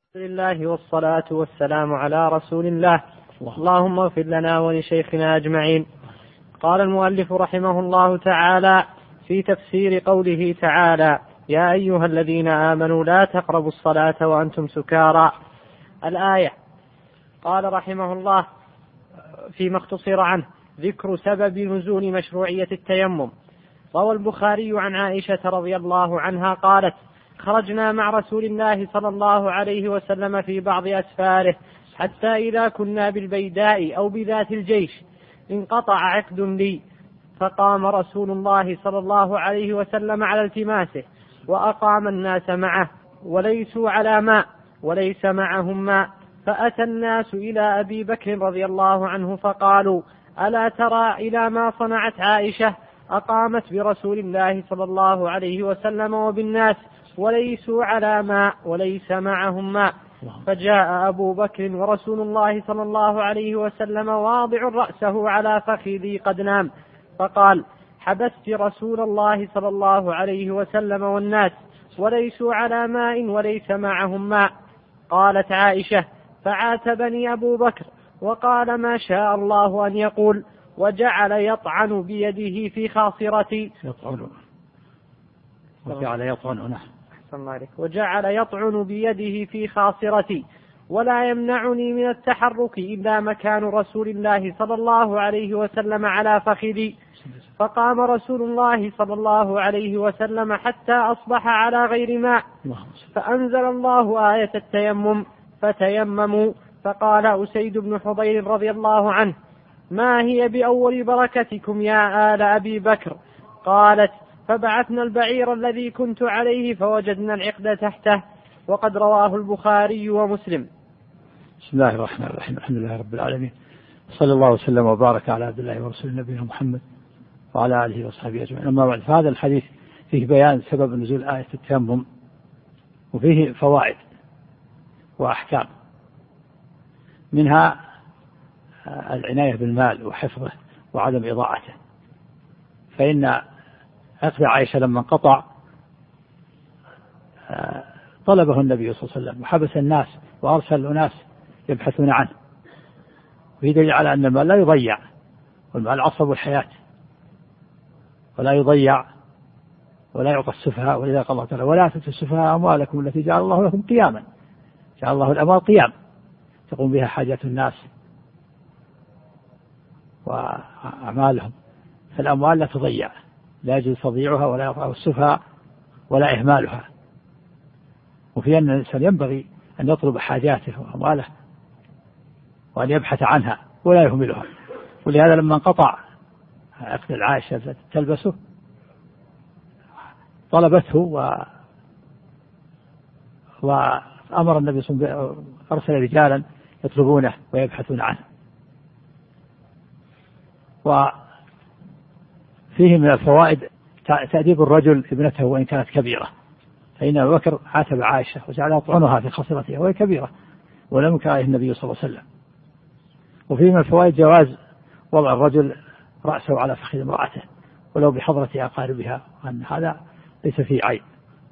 لله والصلاة والسلام على رسول الله. اللهم اغفر لنا ولشيخنا أجمعين. قال المؤلف رحمه الله تعالى في تفسير قوله تعالى: يا أيها الذين آمنوا لا تقربوا الصلاة وأنتم سكارى، الآية. قال رحمه الله فيما اختصر عنه ذكر سبب نزول مشروعية التيمم. روى البخاري عن عائشة رضي الله عنها قالت: خرجنا مع رسول الله صلى الله عليه وسلم في بعض أسفاره حتى إذا كنا بالبيداء أو بذات الجيش انقطع عقد لي، فقام رسول الله صلى الله عليه وسلم على التماسه، وأقام الناس معه وليسوا على ماء وليس معهم ماء، فأتى الناس إلى أبي بكر رضي الله عنه فقالوا: ألا ترى إلى ما صنعت عائشة؟ أقامت برسول الله صلى الله عليه وسلم وبالناس وليسوا على ماء وليس معهم ماء. فجاء أبو بكر ورسول الله صلى الله عليه وسلم واضع رأسه على فخذي قد نام، فقال: حبست رسول الله صلى الله عليه وسلم والناس وليسوا على ماء وليس معهم ماء. قالت عائشة: فعاتبني أبو بكر وقال: ما شاء الله أن يقول، وجعل يطعن بيده في خاصرتي. وجعل يطعن بيده في خاصرتي، ولا يمنعني من التحرك إلا مكان رسول الله صلى الله عليه وسلم على فخذي. فقام رسول الله صلى الله عليه وسلم حتى أصبح على غير ماء، فأنزل الله آية التيمم فتيمموا. فقال أسيد بن حضير رضي الله عنه: ما هي بأول بركتكم يا آل أبي بكر؟ قالت: فبعثنا البعير الذي كنت عليه فوجدنا العقد تحته. وقد رواه البخاري ومسلم. بسم الله الرحمن الرحيم. الحمد لله رب العالمين، صلى الله وسلم وبارك على عبد الله ورسول نبينا محمد وعلى آله وصحبه أجمعين. أما بعد، فهذا الحديث فيه بيان سبب نزول آية التيمم، وفيه فوائد وأحكام، منها العناية بالمال وحفظه وعدم إضاعته. فإن عقد عائشة لما انقطع طلبه النبي صلى الله عليه وسلم وحبس الناس وأرسل أناس يبحثون عنه، وفي دليل على أن المال لا يضيع، والمال عصب الحياة ولا يضيع ولا يعطى السفهاء. ولذا قال الله تعالى: ولا تؤتوا السفهاء أموالكم التي جعل الله لكم قياما. جعل الله الأموال قيام تقوم بها حاجات الناس وأعمالهم، فالأموال لا تضيع، لا يجوز تضييعها ولا يعطى السفهاء ولا إهمالها. وفي أن الإنسان ينبغي أن يطلب حاجاته وأمواله وأن يبحث عنها ولا يهملها. ولهذا لما انقطع عقد العائشة تلبسه طلبته وأمر النبي صلى الله عليه وسلم أرسل رجالا يطلبونه ويبحثون عنه. وفيه من الفوائد تأديب الرجل ابنته وإن كانت كبيرة، فإن أبو بكر عاتب عائشة وجعل يطعنها في خصرتها وهي كبيرة ولم ينكر عليه النبي صلى الله عليه وسلم. وفيه من الفوائد جواز وضع الرجل رأسه على فخذ امرأته ولو بحضرة أقاربها، وأن هذا ليس فيه عيب.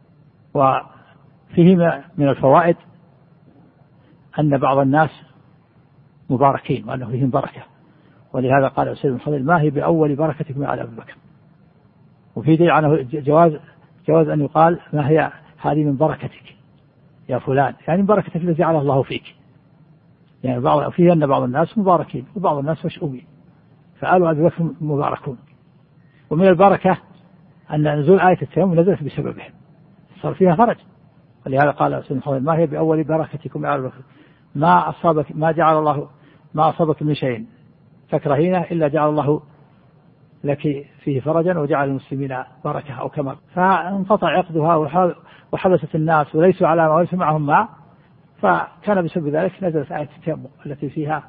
وفيه من الفوائد أن بعض الناس مباركين وأنه فيهم بركة، ولهذا قال أسيد بن حضير: ما هي بأول بركتكم على أبي بكر. وفي دليل عنه جواز أن يقال: ما هي هذه من بركتك يا فلان، يعني من بركتك التي جعل الله فيك. يعني فيه أن بعض الناس مباركين وبعض الناس مشؤومين، فآل أبي بكر مباركون. ومن البركة أن نزول آية التيمم نزلت بسببهم، صار فيها فرج. ولهذا قال أسيد بن حضير: ما هي بأول بركتكم يا أبي بكر، ما جعل الله ما أصابك من شيء تكرهينه إلا جعل الله لك فيه فرجا وجعل المسلمين بركة أو كما. فانقطع عقدها وحبست الناس وليسوا على ما وليس معهم ماء، فكان بسبب ذلك نزلت آية التيمم التي فيها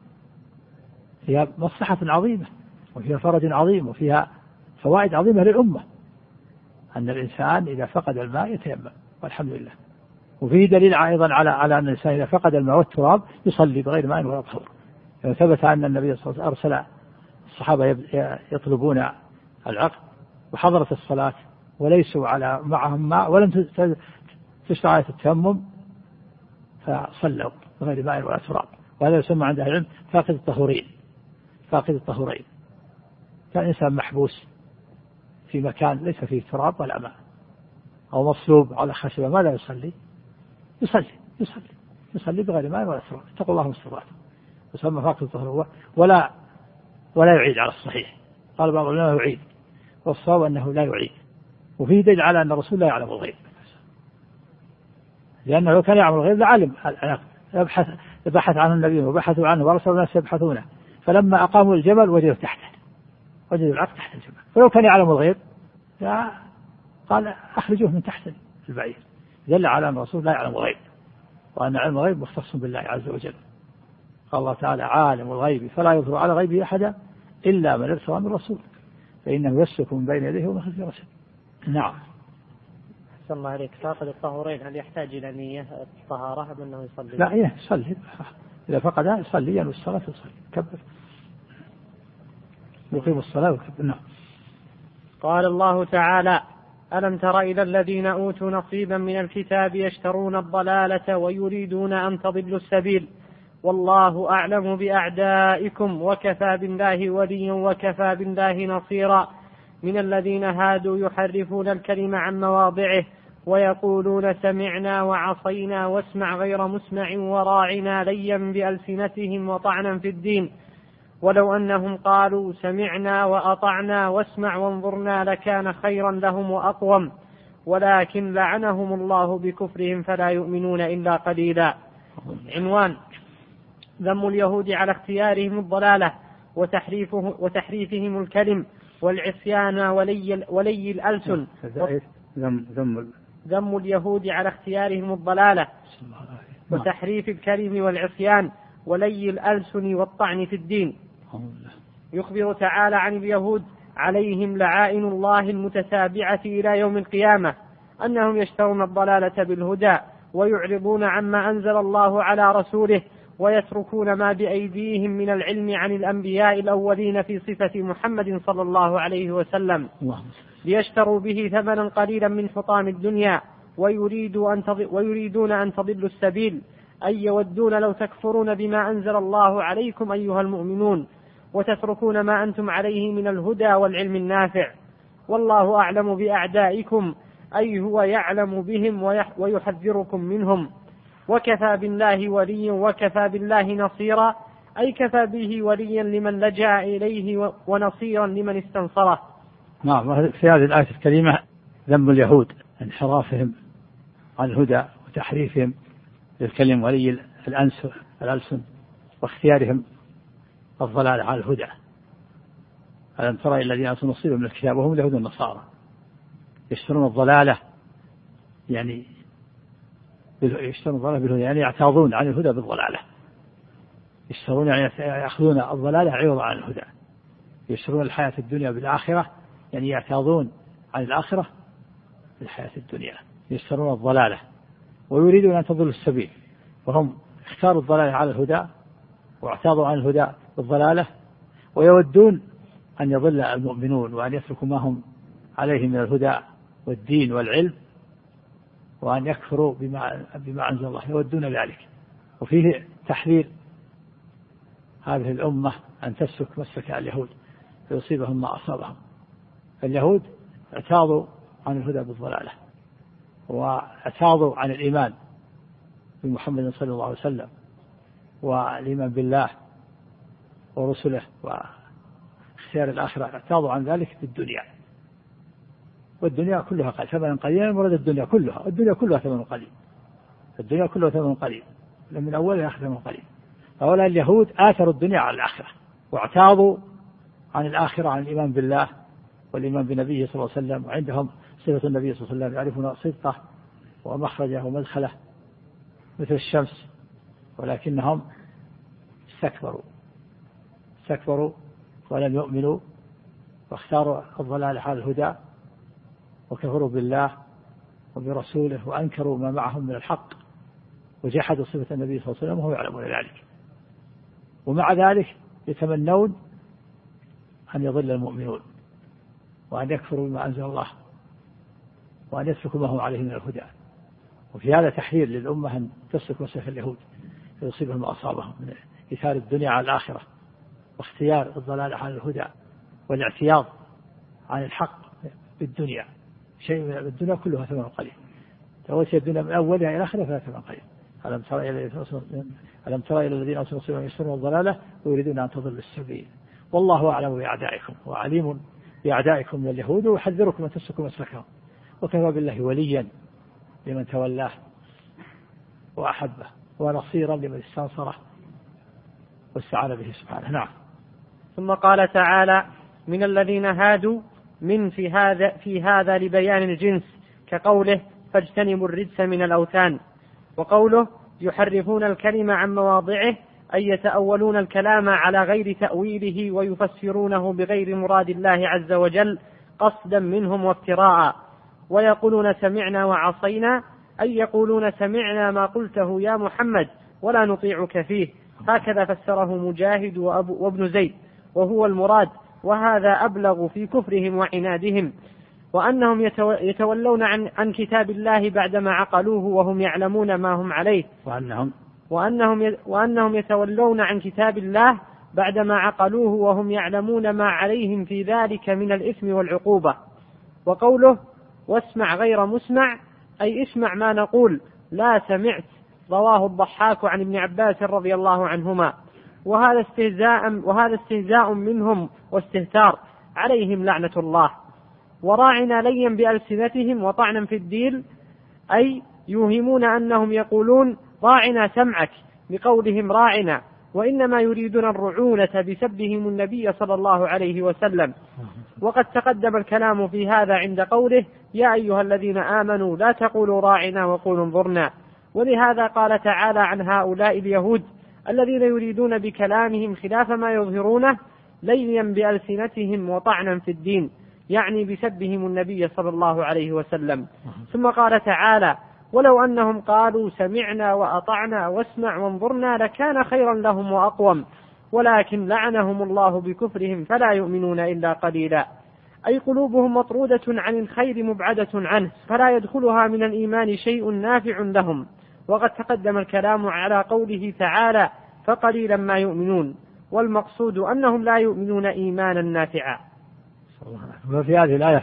مصلحة عظيمة وفيها فرج عظيم وفيها فوائد عظيمة للأمة، أن الإنسان إذا فقد الماء يتيمم والحمد لله. وفيه دليل أيضا على أن الإنسان إذا فقد الماء والتراب يصلي بغير ماء ولا طهور. ثبت أن النبي صلى الله عليه وسلم أرسل الصحابة يطلبون العقد وحضرت الصلاة وليسوا معهم ماء ولم تشرع آية التيمم، فصلوا بغير ماء ولا تراب، وهذا يسمى عند أهل العلم فاقد الطهورين. فاقد الطهورين كان إنسان محبوس في مكان ليس فيه تراب ولا ماء، أو مصلوب على خشبة، ماذا يصلي؟ يصلي بغير ماء ولا تراب. اتقوا الله ما استطعتم. يسمى فاقد الطهور، ولا يعيد على الصحيح. قال بعض العلماء يعيد، والصواب أنه لا يعيد. وفيه دليل على أن الرسول لا يعلم الغيب، لأنه لو كان يعلم الغيب لعلم، يبحث عنه النبي وبحثوا عنه ورسل الناس يبحثونه، فلما أقاموا الجبل وجدوا تحته، وجدوا العرق تحت الجبل. فلو كان يعلم الغيب قال أخرجوه من تحت البعير. دل على أن الرسول لا يعلم الغيب، وأن علم الغيب مختص بالله عز وجل. قال الله تعالى عالم الغيب فلا يظهر على غيبه أحدا إلا من ارتضى من رسول فإنه يسلك من بين يديه ومن خلفه رسول. نعم. أحسن الله عليك. فاقد الطهورين هل يحتاج إلى نية الطهارة أم أنه يصلي؟ لا، يصلي إذا فقدها يصلي، ينوي الصلاة يصلي كبر يقيم الصلاة وكبر. نعم. قال الله تعالى ألم تر إلى الذين أوتوا نصيبا من الكتاب يشترون الضلالة ويريدون أن تضلوا السبيل والله أعلم بأعدائكم وكفى بالله وليا وكفى بالله نصيرا من الذين هادوا يحرفون الكلم عن مواضعه ويقولون سمعنا وعصينا واسمع غير مسمع وراعنا ليا بألسنتهم وطعنا في الدين ولو أنهم قالوا سمعنا وأطعنا واسمع وانظرنا لكان خيرا لهم وأقوم ولكن لعنهم الله بكفرهم فلا يؤمنون إلا قليلا. عنوان: ذم اليهود على اختيارهم الضلالة وتحريفهم الكلم والعصيان ولي الألسن. ذم اليهود على اختيارهم الضلالة وتحريف الكلم والعصيان ولي الألسن والطعن في الدين. يخبر تعالى عن اليهود عليهم لعائن الله المتتابعة إلى يوم القيامة أنهم يشترون الضلالة بالهدى ويعرضون عما أنزل الله على رسوله ويتركون ما بأيديهم من العلم عن الأنبياء الأولين في صفة محمد صلى الله عليه وسلم ليشتروا به ثمنا قليلا من حطام الدنيا ويريدون أن تضلوا السبيل أي يودون لو تكفرون بما أنزل الله عليكم أيها المؤمنون وتتركون ما أنتم عليه من الهدى والعلم النافع والله أعلم بأعدائكم أي هو يعلم بهم ويحذركم منهم وكفى بالله وليا وكفى بالله نصيرا أي كفى به وليا لمن لجأ إليه ونصيرا لمن استنصره. نعم. في هذه الآية الكريمة ذم اليهود انحرافهم عن الهدى وتحريفهم للكلم ولي الألسن واختيارهم الضلال على الهدى. ألم ترى إلى الذين أوتوا نصيبا من الكتاب وهم اليهود والنصارى يشترون الضلالة يعني بالهدى يعني يعتاضون عن الهدى بالضلالة. يشترون يعني يأخذون الضلالة عوضا عن الهدى. يشترون الحياة الدنيا بالآخرة يعني يعتاضون عن الآخرة بالحياة الدنيا. يشترون الضلالة ويريدون أن تضلوا السبيل وهم اختاروا الضلالة على الهدى واعتاضوا عن الهدى بالضلالة ويودون أن يضل المؤمنون وأن يتركوا ما هم عليه من الهدى والدين والعلم وأن يكفروا بما أنزل الله. يودون ذلك. وفيه تحذير هذه الأمة أن تسلك مسلك اليهود فيصيبهم ما أصابهم. اليهود اعتاضوا عن الهدى بالضلالة واعتاضوا عن الإيمان بمحمد صلى الله عليه وسلم والإيمان بالله ورسله واختيار الآخرة. اعتاضوا عن ذلك في الدنيا والدنيا كلها قليل ثمن قليل مرد الدنيا كلها ثمن قليل. الدنيا كلها ثمن قليل من أولها آخر ثمن قليل. هؤلاء اليهود آثروا الدنيا على الآخرة واعتاضوا عن الآخرة عن الإيمان بالله والإيمان بنبيه صلى الله عليه وسلم وعندهم صفة النبي صلى الله عليه وسلم يعرفون صدقه ومخرجه ومدخله مثل الشمس ولكنهم استكبروا ولم يؤمنوا واختاروا الضلال على الهدى وكفروا بالله وبرسوله وأنكروا ما معهم من الحق وجحدوا صفة النبي صلى الله عليه وسلم وهم يعلمون ذلك. ومع ذلك يتمنون أن يضل المؤمنون وأن يكفروا بما أنزل الله وأن يتركوا ما هم عليه من الهدى وفي هذا تحذير للأمة أن تسلك مسلك اليهود فيصيبهم ما أصابهم من إثار الدنيا على الآخرة واختيار الضلال على الهدى والاعتياض عن الحق بالدنيا. شيء من الدنيا كلها ثمن قليل، توجه الدنيا من أولها إلى آخرها فيها ثمن قليل. ألم ترى إلى الذين أوتوا نصيبا يسرون الضلالة ويريدون أن تضلوا السبيل والله أعلم بأعدائكم وعليم بأعدائكم من اليهود ويحذركم أن تسلكوا مسلكهم وكفى بالله وليا لمن تولاه وأحبه ونصيرا لمن استنصره واستعان به سبحانه. نعم. ثم قال تعالى: من الذين هادوا من في هذا لبيان الجنس، كقوله: فاجتنبوا الرجس من الأوثان. وقوله: يحرفون الكلم عن مواضعه، أي يتأولون الكلام على غير تأويله ويفسرونه بغير مراد الله عز وجل قصدا منهم وافتراء. ويقولون سمعنا وعصينا، أي يقولون سمعنا ما قلته يا محمد ولا نطيعك فيه. هكذا فسره مجاهد وابن زيد، وهو المراد، وهذا أبلغ في كفرهم وعنادهم. وأنهم يتولون عن كتاب الله بعدما عقلوه وهم يعلمون ما هم عليه. وأنهم يتولون عن كتاب الله بعدما عقلوه وهم يعلمون ما عليهم في ذلك من الإثم والعقوبة. وقوله: واسمع غير مسمع، أي اسمع ما نقول لا سمعت. رواه الضحاك عن ابن عباس رضي الله عنهما. وهذا استهزاء منهم واستهتار، عليهم لعنة الله. وراعنا ليا بألسنتهم وطعنا في الدين، أي يوهمون أنهم يقولون راعنا سمعك بقولهم راعنا، وإنما يريدون الرعونة بسبهم النبي صلى الله عليه وسلم. وقد تقدم الكلام في هذا عند قوله: يا أيها الذين آمنوا لا تقولوا راعنا وقولوا انظرنا. ولهذا قال تعالى عن هؤلاء اليهود الذين يريدون بكلامهم خلاف ما يظهرونه ليا بألسنتهم وطعنا في الدين، يعني بسبهم النبي صلى الله عليه وسلم. ثم قال تعالى: ولو أنهم قالوا سمعنا وأطعنا واسمع وانظرنا لكان خيرا لهم وأقوم، ولكن لعنهم الله بكفرهم فلا يؤمنون إلا قليلا. أي قلوبهم مطرودة عن الخير مبعدة عنه، فلا يدخلها من الإيمان شيء نافع لهم. وقد تقدم الكلام على قوله تعالى: فقليلا ما يؤمنون، والمقصود أنهم لا يؤمنون إيمانا نافعا. وفي هذه الآية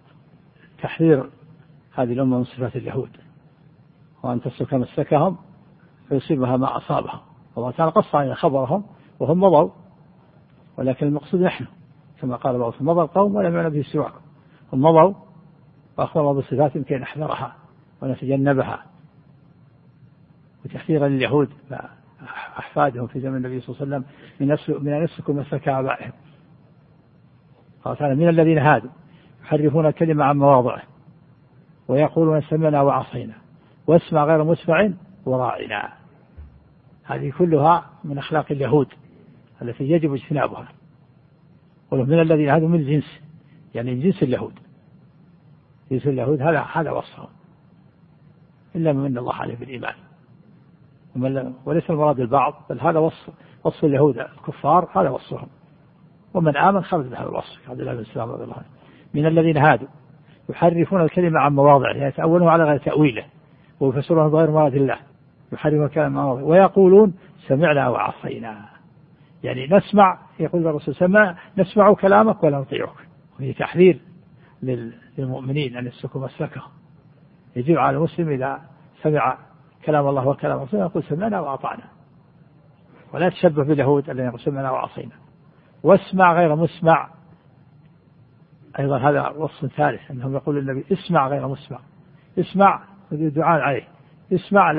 تحذير هذه الأمة من صفات اليهود، وأن تسلك مسلكهم فيصيبها ما أصابهم. الله تعالى قص علينا خبرهم وهم مضوا، ولكن المقصود نحن كما قال بعضهم: مضى القوم ولم يعن به سواكم. هم مضوا وأخبروا بصفات يمكن أن نحذرها ونتجنبها. وتحذيرا لليهود أحفادهم في زمن النبي صلى الله عليه وسلم من أن يسلكوا مسلك آبائهم. قال تعالى: من الذين هادوا يحرفون الكلمة عن مواضعه ويقولون سمعنا وعصينا واسمع غير مسمع وراعنا. هذه كلها من أخلاق اليهود التي يجب اجتنابها. ومن الذين هادوا من الجنس، يعني جنس اليهود. جنس اليهود هذا وصفهم، إلا من الله عليه بالإيمان، وليس المراد البعض، بل هذا وصف اليهود الكفار، هذا وصفهم. ومن آمن خرج بهذا الوصف. عبد الله بن سلام رضي الله عنه: من الذين هادوا يحرفون الكلمة عن مواضعه، يعني يتأولون على غير تأويله ويفسرونه بغير مراد الله. يحرفون الكلمة عن مواضعه ويقولون سمعنا وعصينا، يعني نسمع، يقول الرسول نسمع كلامك ولا نطيعك. وهي تحذير للمؤمنين أن يسلكوا مسلكهم. يجب على المسلم إذا سمع كلام الله وكلام رسوله يقول سمعنا وأطعنا، ولا تشبه باليهود الذين يقول سمعنا وعصينا. واسمع غير مسمع، أيضا هذا وصف ثالث، أنهم يقول النبي اسمع غير مسمع. اسمع دعاء عليه، اسمع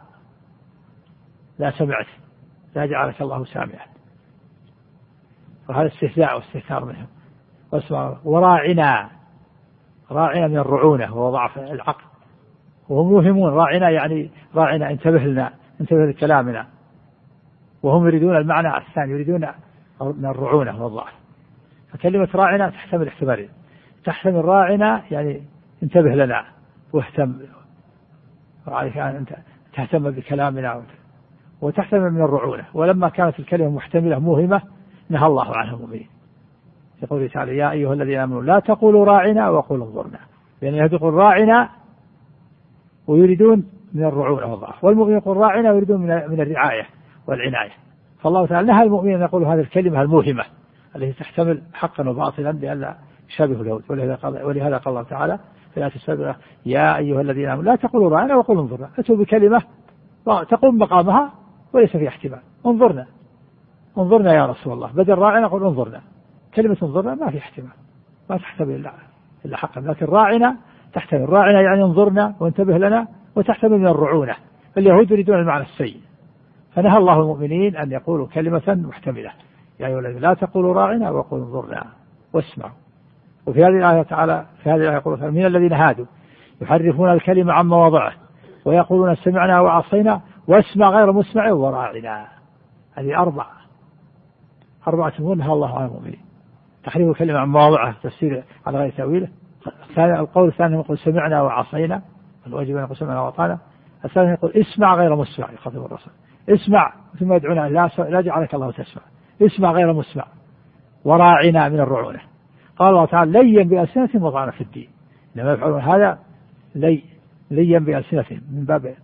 لا سمعت، لا جعلك الله سامعا. فهذا استهزاء واستهتار منهم. واسمع وراعنا، راعنا من الرعونة وهو ضعف العقل، وهم يوهمون راعنا يعني راعنا انتبه لنا، انتبه لكلامنا. وهم يريدون المعنى الثاني، يريدون من الرعونة والضعف. فكلمة راعنا تحتمل احتمالين: تحتمل راعنا يعني انتبه لنا واهتم، وعليك أن تهتم بكلامنا، وتحتمل من الرعونة. ولما كانت الكلمة محتملة موهمة نهى الله عنها المؤمنين. يقول تعالى: يا أيها الذين آمنوا لا تقولوا راعنا وقولوا انظرنا. يعني يقول راعنا ويريدون من الرعونة والضعف، والمؤمنين يقول راعنا ويريدون من الرعاية والعناية. فالله تعالى نهى المؤمنين أن يقولوا هذه الكلمة الموهمة التي تحتمل حقا وباطلا لئلا يشابه اليهود. ولهذا قال الله تعالى في الآية السابقة يا أيها الذين آمنوا لا تقولوا راعنا وقولوا انظرنا. أتوا بكلمة تقوم مقامها وليس فيها احتمال. انظرنا يا رسول الله، بدل راعنا قل انظرنا. كلمة انظرنا ما في احتمال، ما تحتمل إلا حقا، لكن راعنا تحتمل. راعنا يعني انظرنا وانتبه لنا، وتحتمل من الرعونة. اليهود يريدون المعنى السيء، فنهى الله المؤمنين أن يقولوا كلمة محتملة يا أيها الذين لا تقولوا راعنا وقولوا انظرنا واسمعوا. وفي هذه الآية تعالى يقول من الذين هادوا يحرفون الكلمة عن مواضعه ويقولون سمعنا وعصينا واسمع غير مسمع وراعنا. هذه أربعة أمور نهى الله عن المؤمنين: تحريف الكلمة عن مواضعه، تفسير على غير تأويله. القول الثاني يقول سمعنا وعصينا، الواجب أن يقول سمعنا وأطعنا. الثاني يقول اسمع غير مسمع، يخاطب الرسول اسمع ثم يدعونا لا جعلك الله تسمع، اسمع غير مسمع وراعنا من الرعونة. قال الله تعالى لين بألسنتهم وطعنا في الدين. لما يفعلون هذا لين بألسنتهم من باب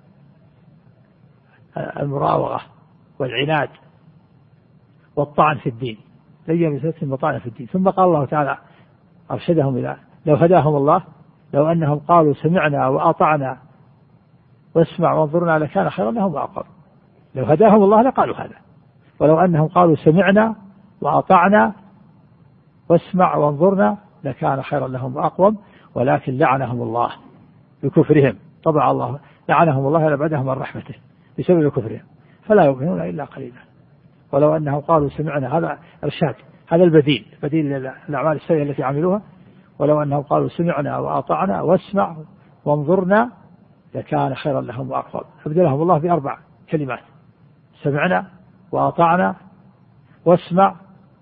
المراوغة والعناد والطعن في الدين، لين بألسنتهم وطعنا في الدين. ثم قال الله تعالى أرشدهم إلى لو هداهم الله لو أنهم قالوا سمعنا وأطعنا واسمع وانظرنا لكان خيرا لهم وأقوم. لو هداهم الله لقالوا هذا، ولو أنهم قالوا سمعنا وأطعنا واسمع وانظرنا لكان خيرا لهم وأقوم، ولكن لعنهم الله بكفرهم. طبعا الله لعنهم الله لأبعدهم عن رحمته بسبب كفرهم، فلا يؤمنون إلا قليلا. ولو أنهم قالوا سمعنا، هذا إرشاد، هذا البديل للأعمال السيئة التي عملوها. ولو أنهم قالوا سمعنا وأطعنا واسمع وانظرنا لكان خيرا لهم وأقوم. أبدلهم الله بأربع كلمات: سمعنا وأطعنا واسمع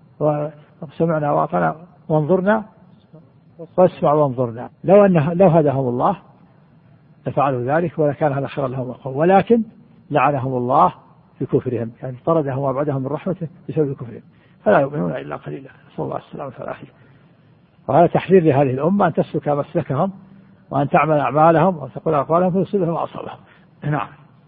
وسمعنا وأطعنا وانظرنا واسمع وانظرنا. لو هداهم الله لفعلوا ذلك ولكان هذا خيرا لهم وأقوم، ولكن لعنهم الله بكفرهم، يعني طردهم وأبعدهم من رحمته بسبب كفرهم، فلا يؤمنون إلا قليلا. نسأل الله السلامة والعافية. وهذا تحذير لهذه الأمة أن تسلك مسلكهم وأن تعمل أعمالهم وتقول أقوالهم فيصيبهم وأصابهم. نعم.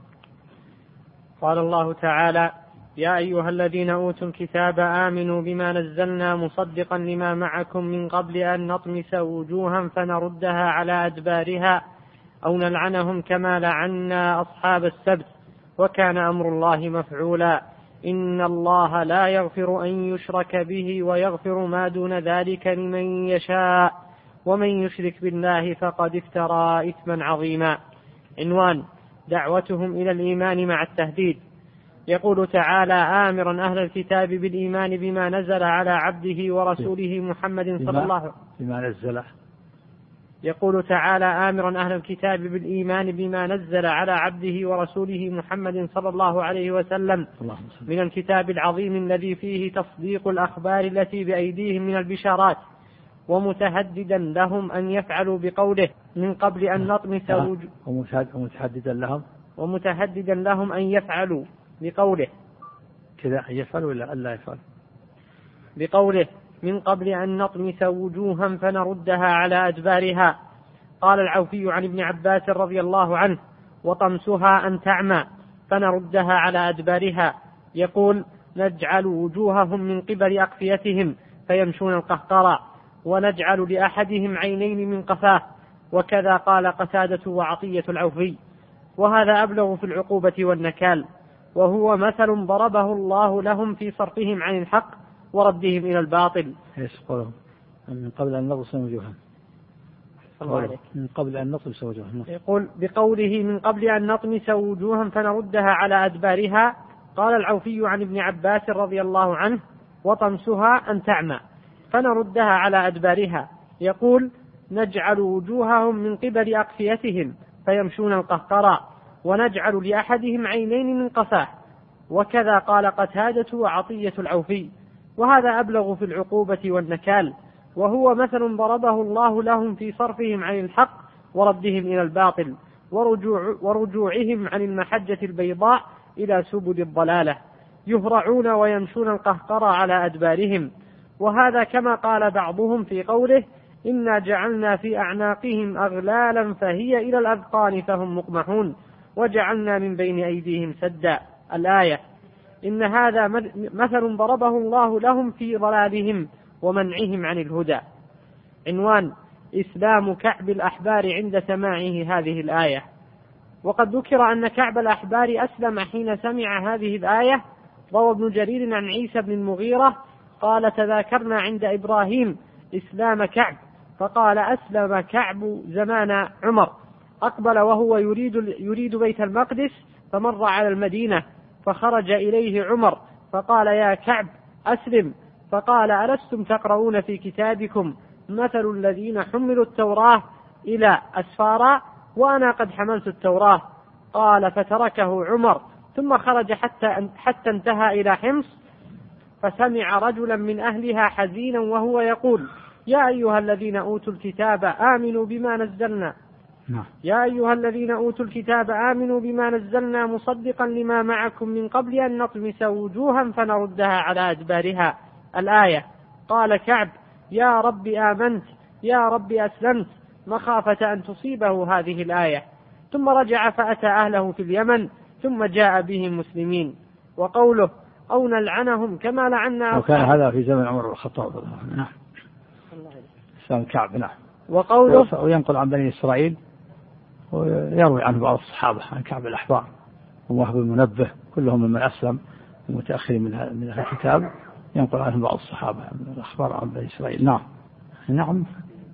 قال الله تعالى يا أيها الذين أوتوا الكتاب آمنوا بما نزلنا مصدقا لما معكم من قبل أن نطمس وجوها فنردها على أدبارها أو نلعنهم كما لعنا أصحاب السبت وكان أمر الله مفعولا إن الله لا يغفر أن يشرك به ويغفر ما دون ذلك لمن يشاء ومن يشرك بالله فقد افترى إثما عظيما. عنوان: دعوتهم إلى الإيمان مع التهديد. يقول تعالى آمرا أهل الكتاب بالإيمان بما نزل على عبده ورسوله محمد صلى الله عليه وسلم. بما نزل. يقول تعالى آمرا أهل الكتاب بالإيمان بما نزل على عبده ورسوله محمد صلى الله عليه وسلم من الكتاب العظيم الذي فيه تصديق الأخبار التي بأيديهم من البشارات، ومتهددا لهم أن يفعلوا بقوله من قبل أن نطمس ومتهددا لهم أن يفعلوا بقوله كذا يفعل ولا ألا يفعل بقوله من قبل أن نطمس وجوها فنردها على أدبارها. قال العوفي عن ابن عباس رضي الله عنه وطمسها أن تعمى فنردها على أدبارها، يقول نجعل وجوههم من قبل أقفيتهم فيمشون القهقرى ونجعل لأحدهم عينين من قفاه، وكذا قال قتادة وعطية العوفي. وهذا أبلغ في العقوبة والنكال، وهو مثل ضربه الله لهم في صرفهم عن الحق وردهم إلى الباطل. من قبل أن نطمس وجوههم من قبل أن نطمس وجوههم. يقول بقوله من قبل أن نطمس وجوها فنردها على أدبارها. قال العوفي عن ابن عباس رضي الله عنه وطمسها أن تعمى فنردها على أدبارها، يقول نجعل وجوههم من قبل أقفيتهم فيمشون القهقرى ونجعل لأحدهم عينين من قفاه، وكذا قال قتادة وعطية العوفي. وهذا أبلغ في العقوبة والنكال، وهو مثل ضربه الله لهم في صرفهم عن الحق وردهم إلى الباطل ورجوعهم عن المحجة البيضاء إلى سبل الضلالة، يهرعون ويمشون القهقرى على أدبارهم. وهذا كما قال بعضهم في قوله إنا جعلنا في أعناقهم أغلالا فهي إلى الأذقان فهم مقمحون وجعلنا من بين أيديهم سدا. الآية. إن هذا مثل ضربه الله لهم في ضلالهم ومنعهم عن الهدى. عنوان: إسلام كعب الأحبار عند سماعه هذه الآية. وقد ذكر أن كعب الأحبار أسلم حين سمع هذه الآية. روى ابن جرير عن عيسى بن المغيرة قال: تذاكرنا عند إبراهيم إسلام كعب، فقال: أسلم كعب زمان عمر، أقبل وهو يريد بيت المقدس، فمر على المدينة، فخرج إليه عمر فقال: يا كعب أسلم، فقال: ألستم تقرؤون في كتابكم مثل الذين حملوا التوراة إلى أسفارا وأنا قد حملت التوراة؟ قال: فتركه عمر ثم خرج حتى انتهى إلى حمص، فسمع رجلا من أهلها حزينا وهو يقول: يا أيها الذين أوتوا الكتاب آمنوا بما نزلنا يا أيها الذين أوتوا الكتاب آمنوا بما نزلنا مصدقا لما معكم من قبل أن نطمس وجوها فنردها على أدبارها. الآية. قال كعب: يا رب آمنت، يا رب أسلمت، مخافة أن تصيبه هذه الآية. ثم رجع فأتى أهله في اليمن ثم جاء بهم مسلمين. وقوله: أو نلعنهم كما لعنا. وكان هذا في زمن عمر بن الخطاب. نعم. سام كعب. نعم. وقوله: وينقل عن بني إسرائيل ويروي عنه بعض الصحابة عن كعب الأحبار ووهب المنبه كلهم ممن أسلم المتأخرين من أهل الكتاب، ينقل عنه بعض الصحابة من الأخبار عن بني إسرائيل. نعم. نعم.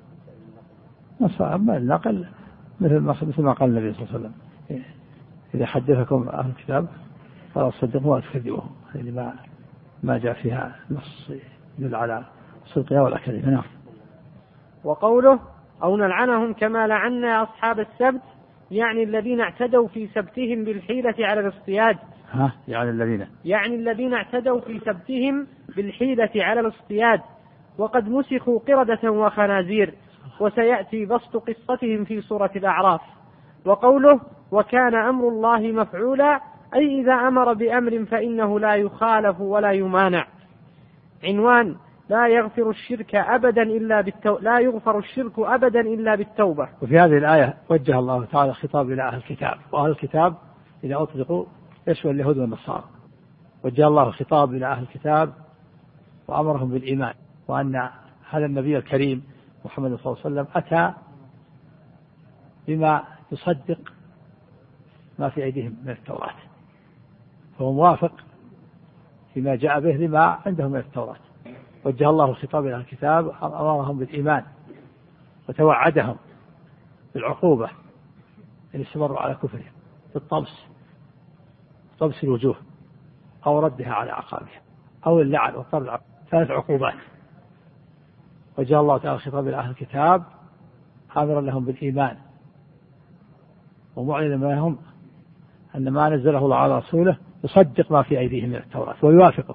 النقل مثل ما قال النبي صلى الله عليه وسلم: إذا حدثكم أهل الكتاب فلا تصدقوا ولا تكذبوا. يعني ما جاء فيها نص يدل على صدقها ولا كذبها. نعم. وقوله: أو نلعنهم كما لعنا أصحاب السبت، يعني الذين اعتدوا في سبتهم بالحيلة على الاصطياد. يعني الذين اعتدوا في سبتهم بالحيلة على الاصطياد، وقد مسخوا قردة وخنازير، وسيأتي بسط قصتهم في سورة الأعراف. وقوله: وكان أمر الله مفعولا، أي إذا أمر بأمر فإنه لا يخالف ولا يمانع. عنوان: لا يغفر الشرك أبدا إلا بالتوبة. وفي هذه الآية وجه الله تعالى خطاب إلى أهل الكتاب، وأهل الكتاب إذا أطلقوا يشمل اليهود والنصارى. وجه الله خطاب إلى أهل الكتاب وأمرهم بالإيمان، وأن هذا النبي الكريم محمد صلى الله عليه وسلم أتى بما يصدق ما في أيديهم من التوراة، فهو موافق فيما جاء به لما عندهم من التوراة. وجه الله الخطاب إلى الكتاب، أمرهم بالإيمان وتوعدهم بالعقوبة إن استمروا على كفرهم، طمس الوجوه أو ردها على عقابها أو اللعن والطرد. 3 عقوبات. وجه الله تعالى الخطاب إلى أهل الكتاب آمرا لهم بالإيمان ومعلنا لهم أن ما نزله الله على رسوله يصدق ما في أيديهم من التوراة ويوافقه،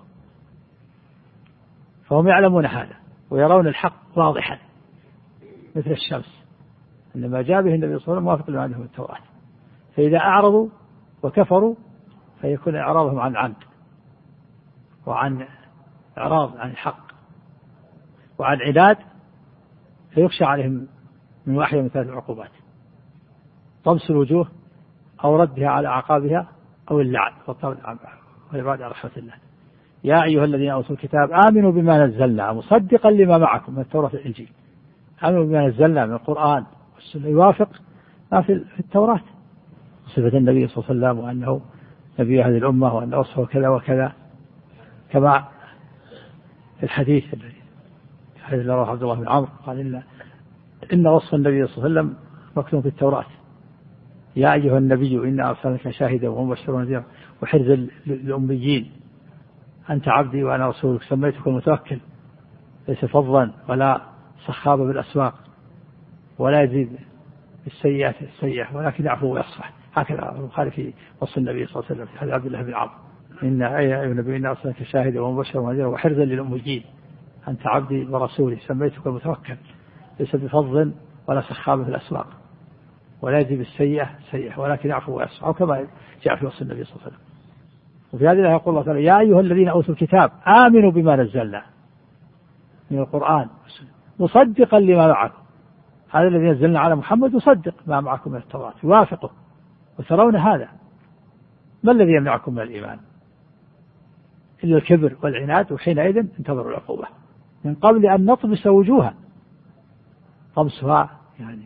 فهم يعلمون هذا ويرون الحق واضحا مثل الشمس، أن ما جاء به النبي صلى الله عليه وسلم موافق لما عندهم التوراة. فإذا أعرضوا وكفروا فيكون إعراضهم عن عمد وعن إعراض عن الحق وعن عناد، فيخشى عليهم من واحدة من 3 عقوبات: طمس الوجوه أو ردها على أعقابها أو اللعن والإبعاد عن رحمة الله. يا أيها الذين أوتوا الكتاب آمنوا بما نزلنا مصدقا لما معكم من التوراة والإنجيل. آمنوا بما نزلنا من القرآن والسنة يوافق ما في التوراة، صفة النبي صلى الله عليه وسلم وأنه نبي هذه الأمة وأن وصفه كذا وكذا، كما في الحديث الذي رواه عبد الله بن عمرو قال: إن وصف النبي صلى الله عليه وسلم مكتوب في التوراة: يا أيها النبي إنا أرسلناك شاهدا ومبشرا ونذيرا وحرزا للأميين، أنت عبدي وأنا رسولك، سميتك المتوكل، ليس فظا ولا صخابا بالأسواق ولا يزيد بالسيئات السيئة ولكن يعفو ويصفح. هكذا البخاري في وصف النبي صلى الله عليه وسلم في حديث عبد الله بن عمرو: إن أيها النبي إنا أرسلناك شاهدا ومبشرا ونذيرا وحرزا للأميين، أنت عبدي ورسولي، سميتك المتوكل، ليس بفظ ولا صخابا في الأسواق ولا يزيد بالسيئة سيئة ولكن يعفو ويصفح، أو كما جاء في وصف النبي صلى الله عليه وسلم. وفي هذه الآية يقول الله تعالى: يا أيها الذين أوتوا الكتاب آمنوا بما نزلنا من القرآن مصدقا لما معكم، هذا الذي نزلنا على محمد يصدق ما معكم من التوراة، يوافقه، وترون هذا. ما الذي يمنعكم من الإيمان إلا الكبر والعناد، وحينئذ انتظروا العقوبة من قبل أن نطمس وجوها، طمسها يعني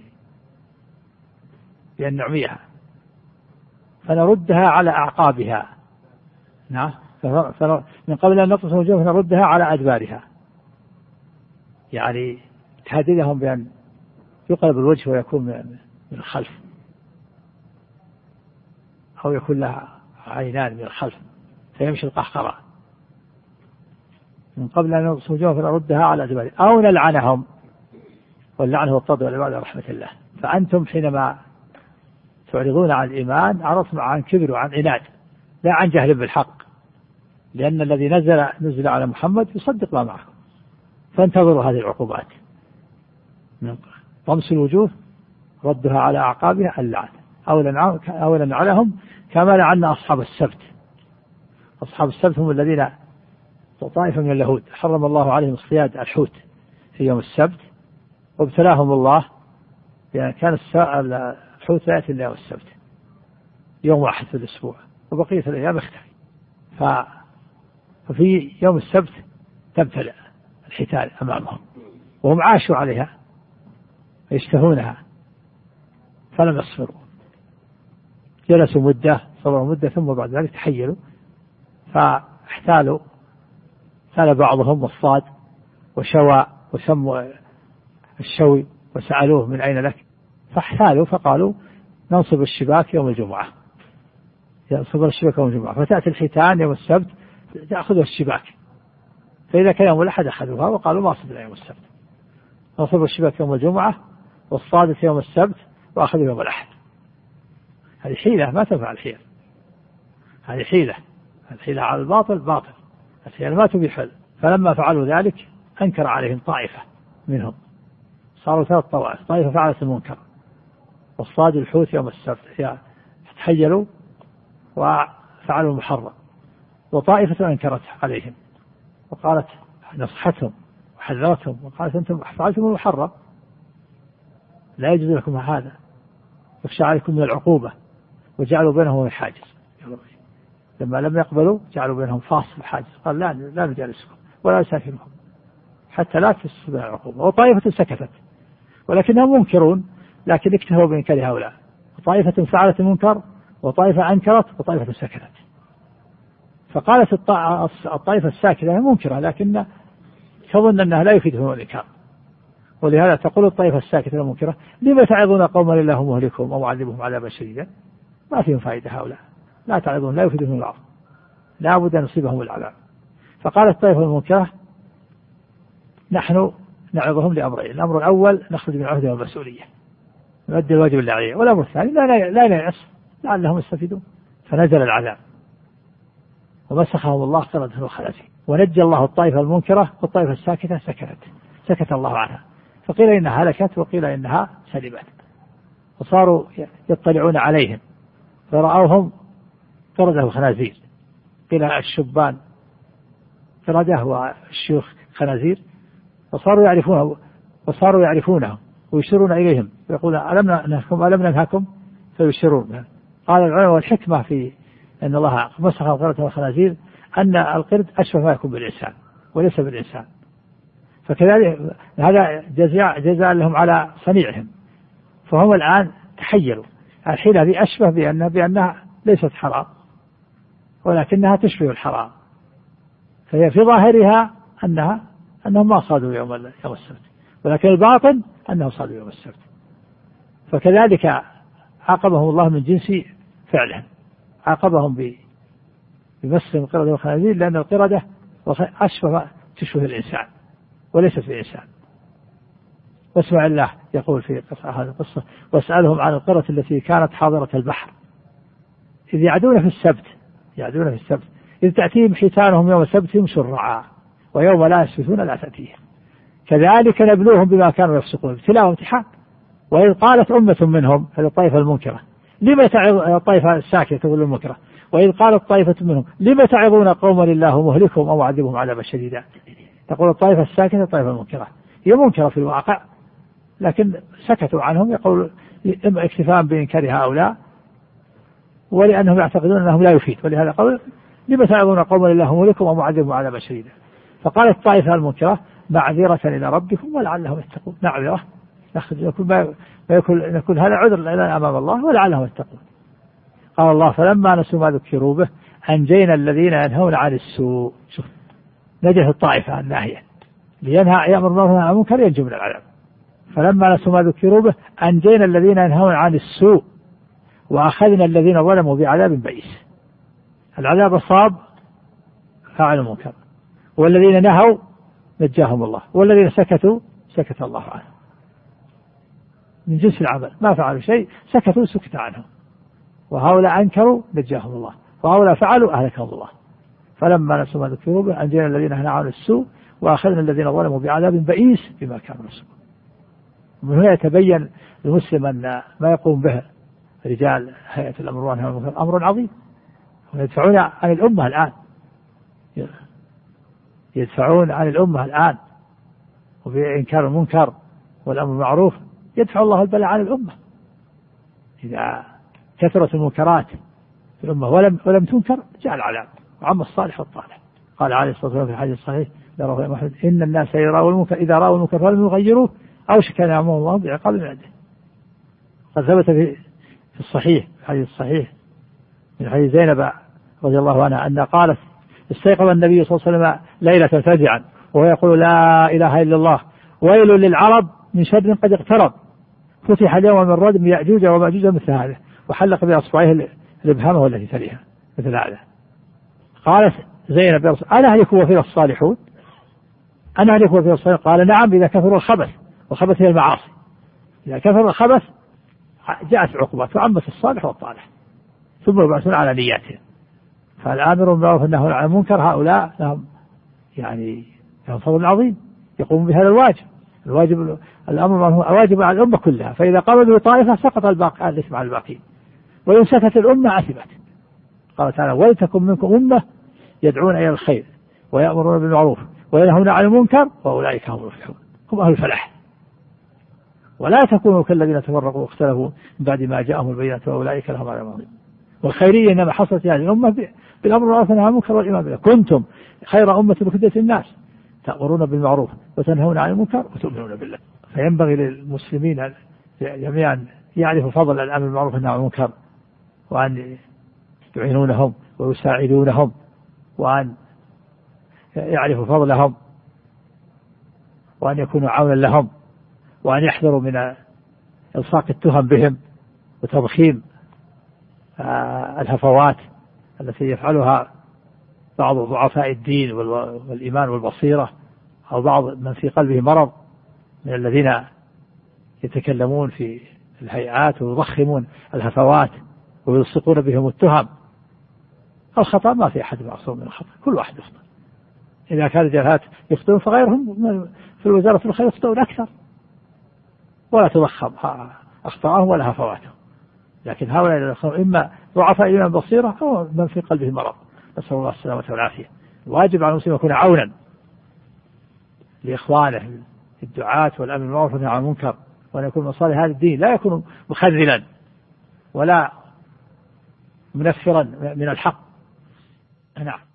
بأن نعميها فنردها على أعقابها، نعم، من قبل أن نطمس وجوها فنردها على أدبارها، يعني تهددهم بأن يقلب الوجه ويكون من الخلف، أو يكون لها عينان من الخلف فيمشي القهقرة، من قبل أن نطمس وجوها فنردها على أدبارها، أو نلعنهم، واللعن هو الطرد والعباد عن رحمة الله. فأنتم حينما تعرضون عن الإيمان عرضتم عن كبر وعن عناد، لا عن جهل بالحق، لأن الذي نزل على محمد يصدق ما معه. فانتظروا هذه العقوبات، من طمس الوجوه، ردها على أعقابها، اللعن، أو لنعلهم كما لعنا أصحاب السبت. أصحاب السبت هم الذين طائفة من اليهود حرم الله عليهم اصطياد الحوت في يوم السبت، وابتلاهم الله يعني كان الحوت لا يأتي إلا يوم السبت، يوم واحد في الأسبوع، وبقية الأيام اختفي. ففي يوم السبت تبتلع الحيتان أمامهم، وهم عاشوا عليها يشتهونها فلم يصبروا، جلسوا مدة، صبروا مدة، ثم بعد ذلك تحيلوا فاحتالوا، سأل بعضهم والصاد وشوى وسموا الشوي وسألوه من أين لك، فاحتالوا فقالوا ننصب الشباك يوم الجمعة، ينصب الشباك يوم الجمعة، فتأتي الحيتان يوم السبت تأخذوا الشباك، فإذا كان يوم الأحد أخذوها وقالوا ما صبنا يوم السبت، ننصب الشباك يوم الجمعة والصادة يوم السبت وأخذوا يوم الأحد. هذه حيلة ما تنفع الحيل، هذه حيلة، الحيلة على الباطل باطل، الحيلة ما تبيح. فلما فعلوا ذلك أنكر عليهم طائفة منهم، صاروا 3 طوائف، طائفة فعلت المنكر والصاد الحوت يوم السبت تحيلوا وفعلوا المحرم، وطائفة أنكرت عليهم وقالت نصحتهم وحذرتهم وقالت أنتم فعلتم المحرم لا يجوز لكم هذا، يخشى عليكم من العقوبة، وجعلوا بينهم حاجز. لما لم يقبلوا جعلوا بينهم فاصل حاجز، قال لا نجالسكم ولا نساكنكم حتى لا تصيب العقوبة. وطائفة سكتت ولكنهم منكرون، لكن اكتفوا بإنكار هؤلاء، طائفة فعلت المنكر وطائفة أنكرت وطائفة سكتت. فقالت الطائفة الساكتة منكرة لكن تظن أنها لا يفيدهم الإنكار، ولهذا تقول الطائفة الساكتة المنكرة لما تعظون قوما الله مهلكهم أو معذبهم عذابا شديدا، ما فيهم فائدة هؤلاء، لا تعظون لا يفيدهم العظم، لا بد أن يصيبهم العذاب. فقالت الطائفة المنكرة نحن نعظهم لأمرين، الأمر الأول نخرج من العهد والمسؤولية نؤدي الواجب اللي عليه، والأمر الثاني لا نيأس لعلهم يستفيدون. فنزل العذاب ومسخهم الله قردة وخنازير، ونجى الله الطائفة المنكرة والطائفة الساكتة سكت الله عنها، فقيل إنها هلكت وقيل إنها سلمت. وصاروا يطلعون عليهم فرأوهم قردة وخنازير، قيل الشبان قردة والشيوخ خنازير، وصاروا يعرفونه ويشيرون إليهم ويقولون ألم ننهكم فيشيرون. قال العلماء والحكمة في أن الله مسخ القردة والخنازير أن القرد أشبه ما يكون بالإنسان وليس بالإنسان، فكذلك هذا جزاء لهم على صنيعهم. فهم الآن تحيلوا الحيلة هذه أشبه بأنها ليست حرام ولكنها تشبه الحرام، فهي في ظاهرها أنهم ما صادوا يوم السبت، ولكن الباطن أنهم صادوا يوم السبت. فكذلك عاقبهم الله من جنس فعلهم، عاقبهم بمسهم القردة والخنازير، لأن القردة أشبه تشبه الإنسان وليست في الإنسان. واسمع الله يقول في هذه القصة واسألهم عن القرة التي كانت حاضرة البحر إذ يعدون في السبت إذ تأتيهم حيتانهم يوم سبتهم شرعا ويوم لا يسبتون لا تأتيهم كذلك نبلوهم بما كانوا يفسقون، ابتلاء وامتحان. وإذ قالت أمة منهم، هذه الطائفة المنكرة، لما تعظ الطائفة الساكتة تقول المنكرة، وإذ قالت طائفة منهم لما تعظون قوما الله مهلكهم أو معذبهم عذابا شديدا، تقول الطائفة الساكتة الطائفة المنكرة، هي منكرة في الواقع، لكن سكتوا عنهم، يقول إما اكتفاء بإنكار هؤلاء ولأنهم يعتقدون أنهم لا يفيد، ولهذا قالوا لما تعظون قوما لله ملكم ومعذبهم عذابا شديدا. فقالت الطائفة المنكرة معذرة إلى ربكم ولعلهم يتقون، معذرة يكون هذا عذر لنا أمام الله ولعلهم يتقون. قال الله فلما نسوا ما ذكروا به أنجينا الذين ينهون عن السوء. شوف نجح الطائفة الناهية لينهى يأمر بالمعروف وينهى عن المنكر ينجو من العذاب. فلما نسوا ما ذكروا به أنجينا الذين ينهون عن السوء وأخذنا الذين ظلموا بعذاب بئيس. العذاب صاب فعل المنكر، والذين نهوا نجاهم الله، والذين سكتوا سكت الله عنهم. من جنس العمل، ما فعلوا شيء سكتوا سكت عنهم، وهؤلاء أنكروا نجاهم الله، وهؤلاء فعلوا أهلكهم الله. فلما نسوا ما ذكروا به أنجينا الذين نهوا عن السوء وأخذنا الذين ظلموا بعذاب بئيس بما كانوا يفسقون. ومن هنا يتبين للمسلم أن ما يقوم به رجال هيئة الأمر والنهي عن المنكر أمر عظيم، ويدفعون عن الأمة الآن، يدفعون عن الأمة الآن، وبإنكار المنكر والأمر المعروف يدفع الله البلاء عن الأمة. إذا كثرت المنكرات في الأمة ولم تنكر جاء العذاب وعم الصالح والطالح. قال عليه الصلاة والسلام في الحديث الصحيح إن الناس إذا رأوا المنكر فلم يغيروه أوشك أن يعمهم الله بعقاب من عنده. قد ثبت في الصحيح في الحديث الصحيح من حديث زينب رضي الله عنها أن قالت استيقظ النبي صلى الله عليه وسلم ليلة فزعا وهو يقول لا إله إلا الله ويل للعرب من شر قد اقترب فتح اليوم من ردم يأجوج ومأجوج مثل هذا وحلق بأصبعيه الإبهام التي تليها مثل هذا. قالت زينب يا رسول أنا أهلك وفينا الصالحون؟ أنا أهلك وفينا الصالحون؟ قال نعم إذا كثروا الخبث، وخبث هي المعاصي، إذا كثر الخبث جاءت عقوبات وعمت الصالح والطالح ثم يبعثون على نياتهم. فالآمر بالمعروف والنهي عن المنكر هؤلاء لهم فضل عظيم يقوم بهذا الواجب الأمر هو واجب على الأمة كلها، فإذا قاموا به طائفة سقط الإثم على الباقين، وإن سكتت الأمة أثمت. قال تعالى ولتكن منكم أمة يدعون إلى الخير ويأمرون بالمعروف وينهون عن المنكر وأولئك هم المفلحون، هم أهل الفلاح. ولا تكونوا كالذين تفرقوا واختلفوا من بعد ما جاءهم البينات وأولئك لهم عذاب عظيم. والخيرية إنما حصلت هذه الأمة بالأمر بالمعروف والنهي عن المنكر والإيمان بالله. كنتم خير أمة أخرجت للناس تأمرون بالمعروف وتنهون عن المنكر وتؤمنون بالله. فينبغي للمسلمين جميعا يعرفوا فضل الأمر بالمعروف والنهي عن المنكر، وأن يعينونهم ويساعدونهم، وأن يعرفوا فضلهم، وأن يكونوا عونا لهم، وأن يحذروا من إلصاق التهم بهم وتضخيم الهفوات التي يفعلها بعض ضعفاء الدين والإيمان والبصيرة، أو بعض من في قلبه مرض من الذين يتكلمون في الهيئات ويضخمون الهفوات ويلصقون بهم التهم. الخطأ ما في أحد معصوم من الخطأ، كل واحد يخطئ. إذا كان الجهات يخطئون فغيرهم في الوزارة الخير يخطئون أكثر، ولا تضخم أخطاءهم ولا هفواتهم. لكن هؤلاء إما ضعفاء إيمان بصيرة أو من في قلبه مرض، نسأل الله السلامة والعافية. الواجب على المسلم يكون عونا لإخوانه الدعاة والأمر بالمعروف والنهي عن المنكر، وأن يكون من صالح هذا الدين، لا يكون مخذلا ولا منفرا من الحق. نعم.